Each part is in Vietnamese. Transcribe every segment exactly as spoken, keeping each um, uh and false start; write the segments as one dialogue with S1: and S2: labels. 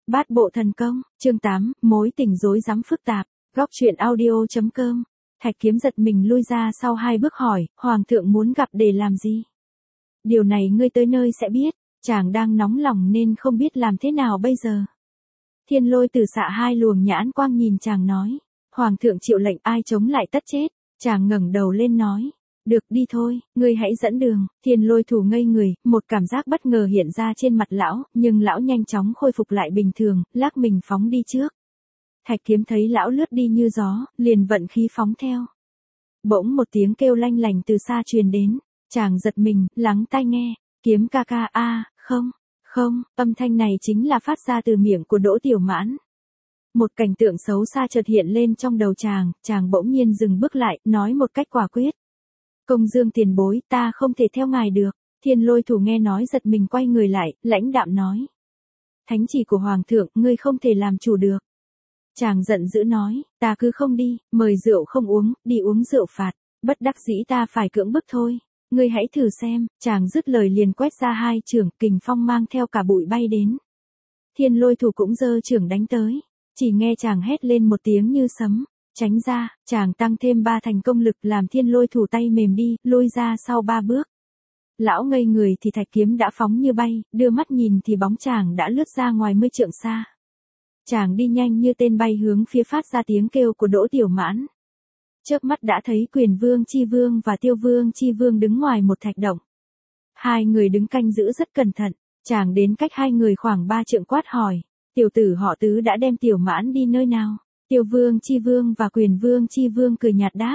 S1: Bát bộ thần công, chương tám, mối tình rối rắm phức tạp, góc truyện audio.com. Thạch Kiếm giật mình lui ra sau hai bước hỏi, Hoàng thượng muốn gặp để làm gì? Điều này ngươi tới nơi sẽ biết, chàng đang nóng lòng nên không biết làm thế nào bây giờ. Thiên Lôi Tử xạ hai luồng nhãn quang nhìn chàng nói, Hoàng thượng triệu lệnh ai chống lại tất chết. Chàng ngẩng đầu lên nói, được đi thôi, ngươi hãy dẫn đường. Thiên Lôi Thủ ngây người, một cảm giác bất ngờ hiện ra trên mặt lão, nhưng lão nhanh chóng khôi phục lại bình thường, lắc mình phóng đi trước. Thạch Kiếm thấy lão lướt đi như gió, liền vận khí phóng theo. Bỗng một tiếng kêu lanh lành từ xa truyền đến, chàng giật mình, lắng tai nghe, Kiếm ca ca a, không, không, âm thanh này chính là phát ra từ miệng của Đỗ Tiểu Mãn. Một cảnh tượng xấu xa chợt hiện lên trong đầu chàng, chàng bỗng nhiên dừng bước lại, nói một cách quả quyết. Công Dương tiền bối, ta không thể theo ngài được. Thiên Lôi Thủ nghe nói giật mình quay người lại, lãnh đạm nói. Thánh chỉ của Hoàng thượng, ngươi không thể làm chủ được. Chàng giận dữ nói, ta cứ không đi, mời rượu không uống, đi uống rượu phạt, bất đắc dĩ ta phải cưỡng bức thôi. Ngươi hãy thử xem, chàng dứt lời liền quét ra hai chưởng, kình phong mang theo cả bụi bay đến. Thiên Lôi Thủ cũng giơ chưởng đánh tới, chỉ nghe chàng hét lên một tiếng như sấm, tránh ra, chàng tăng thêm ba thành công lực làm Thiên Lôi Thủ tay mềm đi, lôi ra sau ba bước. Lão ngây người thì Thạch Kiếm đã phóng như bay, đưa mắt nhìn thì bóng chàng đã lướt ra ngoài mươi trượng xa. Chàng đi nhanh như tên bay hướng phía phát ra tiếng kêu của Đỗ Tiểu Mãn. Chớp mắt đã thấy Quyền Vương Chi Vương và Tiêu Vương Chi Vương đứng ngoài một thạch động. Hai người đứng canh giữ rất cẩn thận, chàng đến cách hai người khoảng ba trượng quát hỏi, tiểu tử họ Tứ đã đem Tiểu Mãn đi nơi nào? Tiêu Vương Chi Vương và Quyền Vương Chi Vương cười nhạt đáp.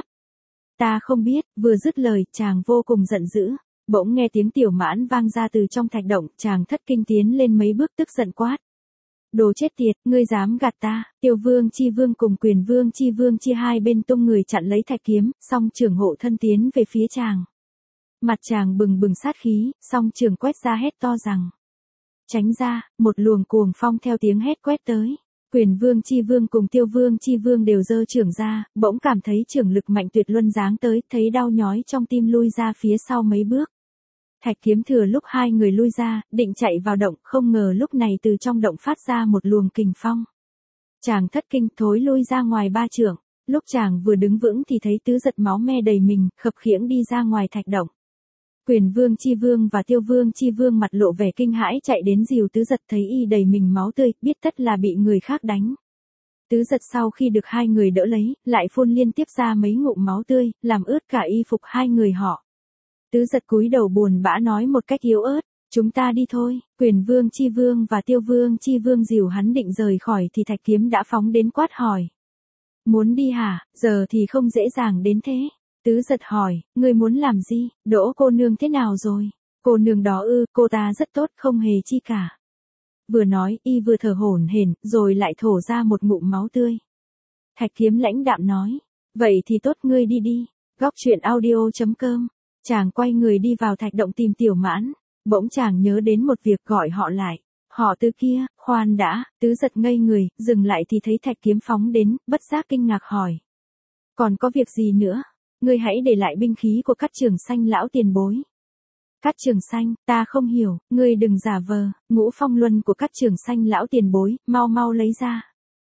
S1: Ta không biết, vừa dứt lời, chàng vô cùng giận dữ. Bỗng nghe tiếng Tiểu Mãn vang ra từ trong thạch động, chàng thất kinh tiến lên mấy bước tức giận quát. Đồ chết tiệt, ngươi dám gạt ta. Tiêu Vương Chi Vương cùng Quyền Vương Chi Vương chia hai bên tung người chặn lấy Thạch Kiếm, song trường hộ thân tiến về phía chàng. Mặt chàng bừng bừng sát khí, song trường quét ra hét to rằng. Tránh ra, một luồng cuồng phong theo tiếng hét quét tới. Quyền Vương Chi Vương cùng Tiêu Vương Chi Vương đều giơ chưởng ra, bỗng cảm thấy chưởng lực mạnh tuyệt luân giáng tới, thấy đau nhói trong tim lui ra phía sau mấy bước. Thạch Kiếm thừa lúc hai người lui ra, định chạy vào động, không ngờ lúc này từ trong động phát ra một luồng kình phong. Chàng thất kinh thối lui ra ngoài ba trượng, lúc chàng vừa đứng vững thì thấy Tứ Giật máu me đầy mình, khập khiễng đi ra ngoài thạch động. Quyền Vương Chi Vương và Tiêu Vương Chi Vương mặt lộ vẻ kinh hãi chạy đến dìu Tứ Giật, thấy y đầy mình máu tươi, biết tất là bị người khác đánh. Tứ Giật sau khi được hai người đỡ lấy, lại phun liên tiếp ra mấy ngụm máu tươi, làm ướt cả y phục hai người họ. Tứ Giật cúi đầu buồn bã nói một cách yếu ớt, chúng ta đi thôi. Quyền Vương Chi Vương và Tiêu Vương Chi Vương dìu hắn định rời khỏi thì Thạch Kiếm đã phóng đến quát hỏi. Muốn đi hả, giờ thì không dễ dàng đến thế. Tứ Giật hỏi, ngươi muốn làm gì, Đỗ cô nương thế nào rồi? Cô nương đó ư, cô ta rất tốt, không hề chi cả. Vừa nói, y vừa thở hổn hển, rồi lại thổ ra một ngụm máu tươi. Thạch Kiếm lãnh đạm nói, vậy thì tốt, ngươi đi đi. Góc truyện audio.com. Chàng quay người đi vào thạch động tìm Tiểu Mãn, bỗng chàng nhớ đến một việc gọi họ lại. Họ Tứ kia, khoan đã, Tứ Giật ngây người, dừng lại thì thấy Thạch Kiếm phóng đến, bất giác kinh ngạc hỏi. Còn có việc gì nữa? Ngươi hãy để lại binh khí của Cát Trường Xanh lão tiền bối. Cát Trường Xanh, ta không hiểu, ngươi đừng giả vờ, Ngũ Phong Luân của Cát Trường Xanh lão tiền bối, mau mau lấy ra.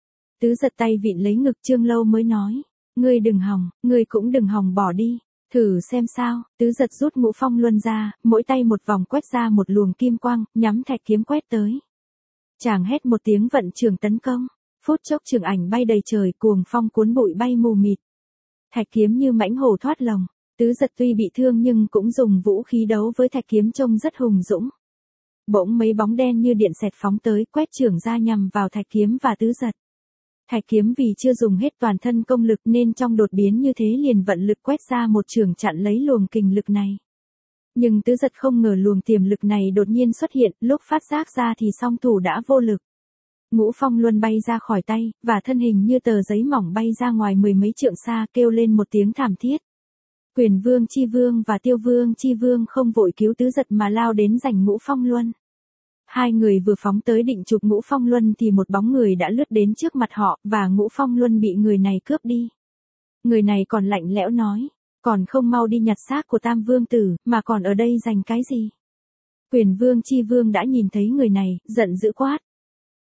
S1: Tứ Giật tay vịn lấy ngực Trương Lâu mới nói, ngươi đừng hòng, ngươi cũng đừng hòng bỏ đi. Thử xem sao. Tứ Giật rút Ngũ Phong Luân ra, mỗi tay một vòng quét ra một luồng kim quang, nhắm Thạch Kiếm quét tới. Chàng hét một tiếng vận trường tấn công, phút chốc trường ảnh bay đầy trời, cuồng phong cuốn bụi bay mù mịt. Thạch Kiếm như mãnh hổ thoát lồng. Tứ Giật tuy bị thương nhưng cũng dùng vũ khí đấu với Thạch Kiếm trông rất hùng dũng. Bỗng mấy bóng đen như điện xẹt phóng tới, quét chưởng ra nhằm vào Thạch Kiếm và Tứ Giật. Thạch Kiếm vì chưa dùng hết toàn thân công lực nên trong đột biến như thế liền vận lực quét ra một chưởng chặn lấy luồng kình lực này. Nhưng Tứ Giật không ngờ luồng tiềm lực này đột nhiên xuất hiện, lúc phát giác ra thì song thủ đã vô lực. Ngũ Phong Luân bay ra khỏi tay, và thân hình như tờ giấy mỏng bay ra ngoài mười mấy trượng xa, kêu lên một tiếng thảm thiết. Quyền Vương Chi Vương và Tiêu Vương Chi Vương không vội cứu Tứ Giật mà lao đến giành Ngũ Phong Luân. Hai người vừa phóng tới định chụp Ngũ Phong Luân thì một bóng người đã lướt đến trước mặt họ, và Ngũ Phong Luân bị người này cướp đi. Người này còn lạnh lẽo nói, còn không mau đi nhặt xác của Tam Vương Tử, mà còn ở đây giành cái gì? Quyền Vương Chi Vương đã nhìn thấy người này, giận dữ quát.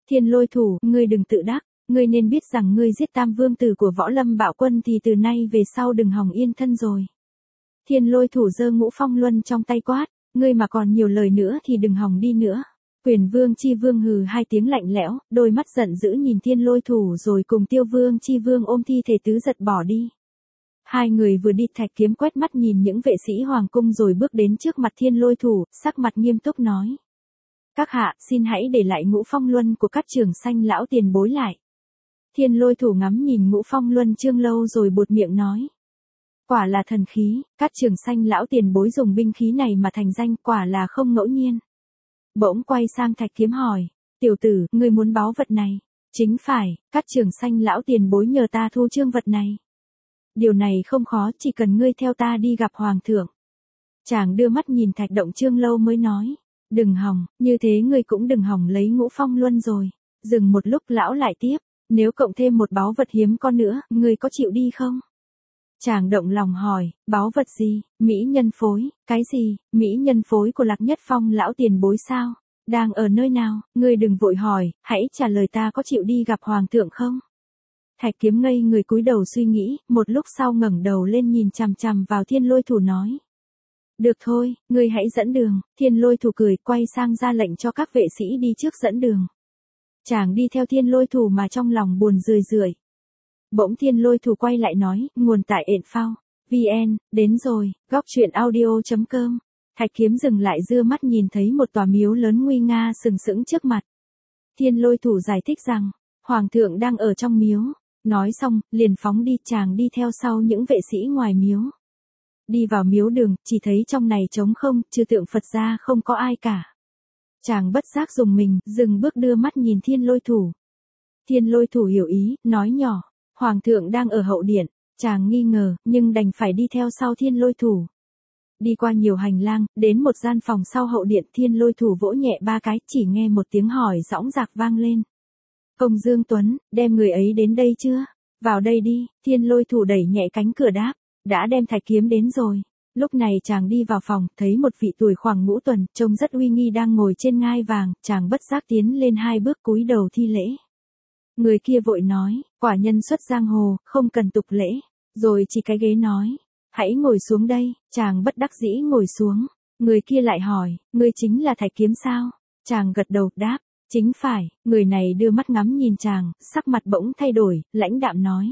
S1: Thiên Lôi Thủ, ngươi đừng tự đắc, ngươi nên biết rằng ngươi giết tam vương tử của Võ Lâm Bạo Quân thì từ nay về sau đừng hòng yên thân rồi. Thiên Lôi Thủ giơ Ngũ Phong Luân trong tay quát, ngươi mà còn nhiều lời nữa thì đừng hòng đi nữa. Quyền Vương Chi Vương hừ hai tiếng lạnh lẽo, đôi mắt giận dữ nhìn Thiên Lôi Thủ rồi cùng Tiêu Vương Chi Vương ôm thi thể tứ giật bỏ đi. Hai người vừa đi, Thạch Kiếm quét mắt nhìn những vệ sĩ hoàng cung rồi bước đến trước mặt Thiên Lôi Thủ, sắc mặt nghiêm túc nói. Các hạ, xin hãy để lại Ngũ Phong Luân của các Trường Sanh lão tiền bối lại. Thiên Lôi Thủ ngắm nhìn Ngũ Phong Luân Trương Lâu rồi buột miệng nói. Quả là thần khí, các Trường Sanh lão tiền bối dùng binh khí này mà thành danh, quả là không ngẫu nhiên. Bỗng quay sang Thạch Kiếm hỏi, tiểu tử, ngươi muốn báu vật này? Chính phải, các Trường Sanh lão tiền bối nhờ ta thu trương vật này. Điều này không khó, chỉ cần ngươi theo ta đi gặp hoàng thượng. Chàng đưa mắt nhìn Thạch Động Trương Lâu mới nói, đừng hòng, như thế ngươi cũng đừng hòng lấy Ngũ Phong Luân rồi. Dừng một lúc lão lại tiếp, nếu cộng thêm một báu vật hiếm con nữa, ngươi có chịu đi không? Chàng động lòng hỏi, báu vật gì? Mỹ nhân phối, cái gì? Mỹ nhân phối của Lạc Nhất Phong lão tiền bối sao? Đang ở nơi nào? Ngươi đừng vội hỏi, hãy trả lời ta có chịu đi gặp hoàng thượng không? Thạch Kiếm ngây người cúi đầu suy nghĩ, một lúc sau ngẩng đầu lên nhìn chằm chằm vào Thiên Lôi Thủ nói. Được thôi, ngươi hãy dẫn đường. Thiên Lôi Thủ cười, quay sang ra lệnh cho các vệ sĩ đi trước dẫn đường. Chàng đi theo Thiên Lôi Thủ mà trong lòng buồn rười rượi. Bỗng Thiên Lôi Thủ quay lại nói, nguồn tại ện phao, vn, đến rồi, góc truyện audio chấm com. Thạch Kiếm dừng lại đưa mắt nhìn thấy một tòa miếu lớn nguy nga sừng sững trước mặt. Thiên Lôi Thủ giải thích rằng, hoàng thượng đang ở trong miếu. Nói xong, liền phóng đi, chàng đi theo sau những vệ sĩ ngoài miếu. Đi vào miếu đường, chỉ thấy trong này trống không, trừ tượng Phật ra không có ai cả. Chàng bất giác dùng mình, dừng bước đưa mắt nhìn Thiên Lôi Thủ. Thiên Lôi Thủ hiểu ý, nói nhỏ, hoàng thượng đang ở hậu điện. Chàng nghi ngờ, nhưng đành phải đi theo sau Thiên Lôi Thủ. Đi qua nhiều hành lang, đến một gian phòng sau hậu điện, Thiên Lôi Thủ vỗ nhẹ ba cái, chỉ nghe một tiếng hỏi dõng dạc vang lên. Công Dương Tuấn, đem người ấy đến đây chưa? Vào đây đi. Thiên Lôi Thủ đẩy nhẹ cánh cửa đáp, đã đem Thạch Kiếm đến rồi. Lúc này chàng đi vào phòng, thấy một vị tuổi khoảng ngũ tuần, trông rất uy nghi đang ngồi trên ngai vàng, chàng bất giác tiến lên hai bước cúi đầu thi lễ. Người kia vội nói, quả nhân xuất giang hồ, không cần tục lễ, rồi chỉ cái ghế nói, hãy ngồi xuống đây. Chàng bất đắc dĩ ngồi xuống. Người kia lại hỏi, ngươi chính là Thạch Kiếm sao? Chàng gật đầu, đáp, chính phải. Người này đưa mắt ngắm nhìn chàng, sắc mặt bỗng thay đổi, lãnh đạm nói.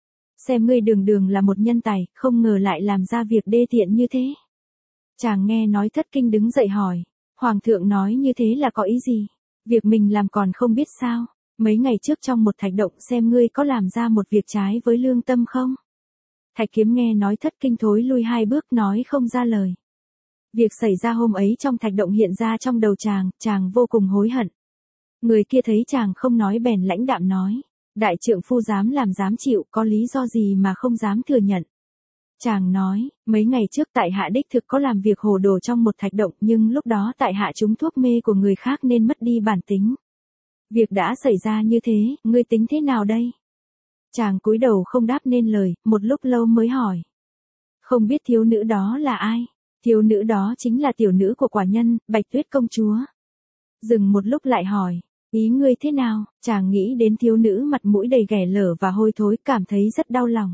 S1: Xem ngươi đường đường là một nhân tài, không ngờ lại làm ra việc đê tiện như thế. Chàng nghe nói thất kinh đứng dậy hỏi, hoàng thượng nói như thế là có ý gì? Việc mình làm còn không biết sao? Mấy ngày trước trong một thạch động xem ngươi có làm ra một việc trái với lương tâm không? Thạch Kiếm nghe nói thất kinh thối lui hai bước nói không ra lời. Việc xảy ra hôm ấy trong thạch động hiện ra trong đầu chàng, chàng vô cùng hối hận. Người kia thấy chàng không nói bèn lãnh đạm nói, đại trượng phu dám làm dám chịu, có lý do gì mà không dám thừa nhận. Chàng nói, mấy ngày trước tại hạ đích thực có làm việc hồ đồ trong một thạch động, nhưng lúc đó tại hạ trúng thuốc mê của người khác nên mất đi bản tính. Việc đã xảy ra như thế, ngươi tính thế nào đây? Chàng cúi đầu không đáp nên lời, một lúc lâu mới hỏi. Không biết thiếu nữ đó là ai? Thiếu nữ đó chính là tiểu nữ của quả nhân, Bạch Tuyết công chúa. Dừng một lúc lại hỏi, ý ngươi thế nào? Chàng nghĩ đến thiếu nữ mặt mũi đầy ghẻ lở và hôi thối, cảm thấy rất đau lòng.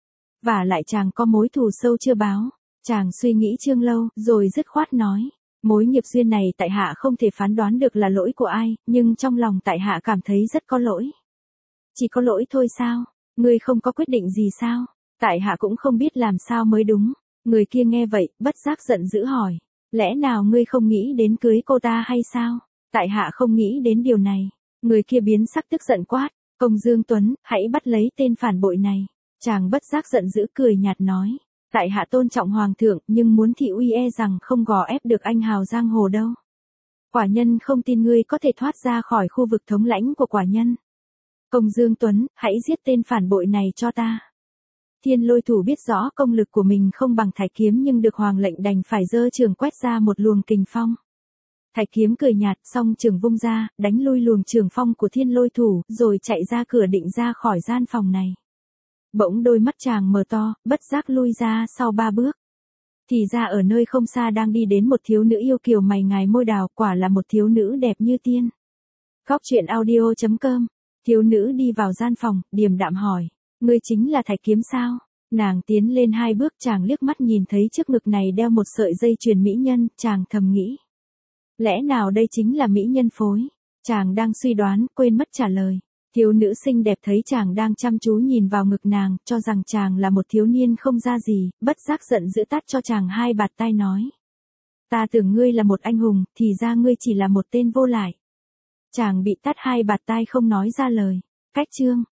S1: Và lại chàng có mối thù sâu chưa báo. Chàng suy nghĩ chương lâu, rồi dứt khoát nói. Mối nghiệp duyên này tại hạ không thể phán đoán được là lỗi của ai, nhưng trong lòng tại hạ cảm thấy rất có lỗi. Chỉ có lỗi thôi sao? Ngươi không có quyết định gì sao? Tại hạ cũng không biết làm sao mới đúng. Người kia nghe vậy, bất giác giận dữ hỏi. Lẽ nào ngươi không nghĩ đến cưới cô ta hay sao? Tại hạ không nghĩ đến điều này. Người kia biến sắc tức giận quát. Công Dương Tuấn, hãy bắt lấy tên phản bội này. Chàng bất giác giận dữ cười nhạt nói. Tại hạ tôn trọng hoàng thượng, nhưng muốn thị uy e rằng không gò ép được anh hào giang hồ đâu. Quả nhân không tin ngươi có thể thoát ra khỏi khu vực thống lãnh của quả nhân. Công Dương Tuấn, hãy giết tên phản bội này cho ta. Thiên Lôi Thủ biết rõ công lực của mình không bằng Thạch Kiếm nhưng được hoàng lệnh đành phải giơ trường quét ra một luồng kình phong. Thạch Kiếm cười nhạt, song trường vung ra, đánh lui luồng trường phong của Thiên Lôi Thủ, rồi chạy ra cửa định ra khỏi gian phòng này. Bỗng đôi mắt chàng mở to, bất giác lui ra sau ba bước. Thì ra ở nơi không xa đang đi đến một thiếu nữ yêu kiều mày ngài môi đào, quả là một thiếu nữ đẹp như tiên. Góc chuyện audio chấm com. Thiếu nữ đi vào gian phòng, điềm đạm hỏi. Ngươi chính là Thạch Kiếm sao? Nàng tiến lên hai bước, chàng liếc mắt nhìn thấy trước ngực này đeo một sợi dây chuyền mỹ nhân, chàng thầm nghĩ. Lẽ nào đây chính là mỹ nhân phối? Chàng đang suy đoán, quên mất trả lời. Thiếu nữ xinh đẹp thấy chàng đang chăm chú nhìn vào ngực nàng, cho rằng chàng là một thiếu niên không ra gì, bất giác giận dữ tát cho chàng hai bạt tai nói. Ta tưởng ngươi là một anh hùng, thì ra ngươi chỉ là một tên vô lại. Chàng bị tát hai bạt tai không nói ra lời. Cách chương.